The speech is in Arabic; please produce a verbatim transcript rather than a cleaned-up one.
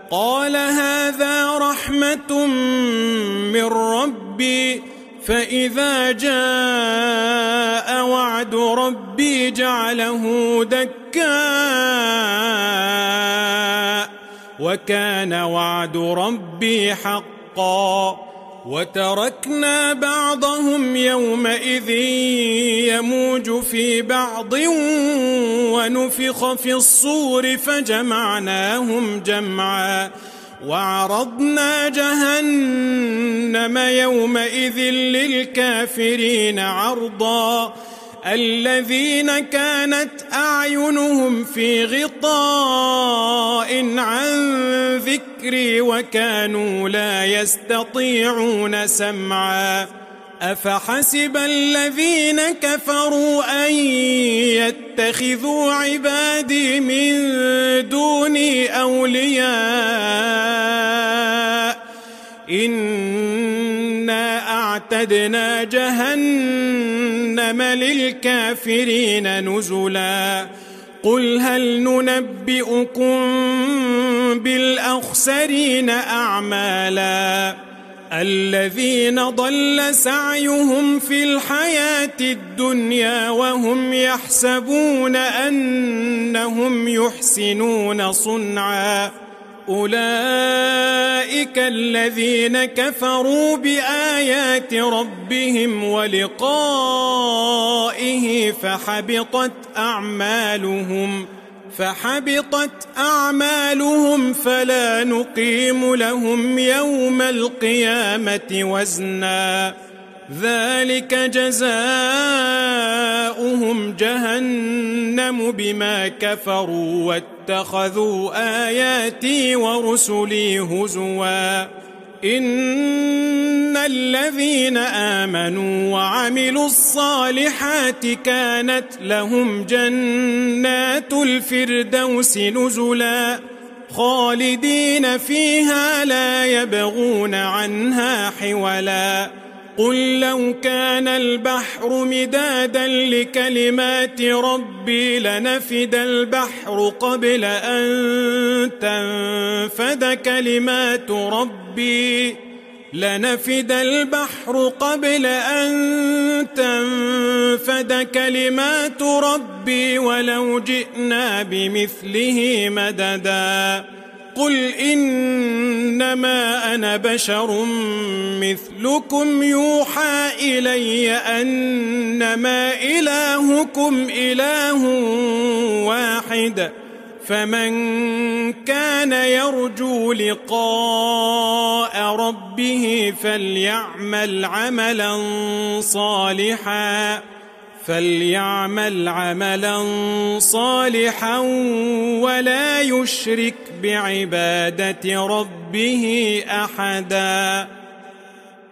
قال هذا رحمة من ربي فإذا جاء وعد ربي جعله دكاء وكان وعد ربي حقا وتركنا بعضهم يومئذ يموج في بعض ونفخ في الصور فجمعناهم جمعا وعرضنا جهنم يومئذ للكافرين عرضا الذين كانت أعينهم في غطاء عن ذكري وكانوا لا يستطيعون سمعا أفحسب الذين كفروا أن يتخذوا عبادي من دوني أولياء إنا أعتدنا جهنم للكافرين نزلا قل هل ننبئكم بالأخسرين أعمالا الذين ضل سعيهم في الحياة الدنيا وهم يحسبون أنهم يحسنون صنعا أولئك الذين كفروا بآيات ربهم ولقائه فحبطت أعمالهم فحبطت أعمالهم فلا نقيم لهم يوم القيامة وزنا ذلك جزاؤهم جهنم بما كفروا واتخذوا آياتي ورسلي هزوا إن الذين آمنوا وعملوا الصالحات كانت لهم جنات الفردوس نزلا خالدين فيها لا يبغون عنها حولا قل لو كان البحر مدادا لكلمات ربي لنفد البحر قبل أن تنفد كلمات ربي لنفد البحر قبل أن تنفد كلمات ربي ولو جئنا بمثله مددا قل إنما أنا بشر مثلكم يوحى إلي أنما إلهكم إله واحد فمن كان يرجو لقاء ربه فليعمل عملا صالحا فليعمل عملا صالحا ولا يشرك بعبادة ربه أحدا.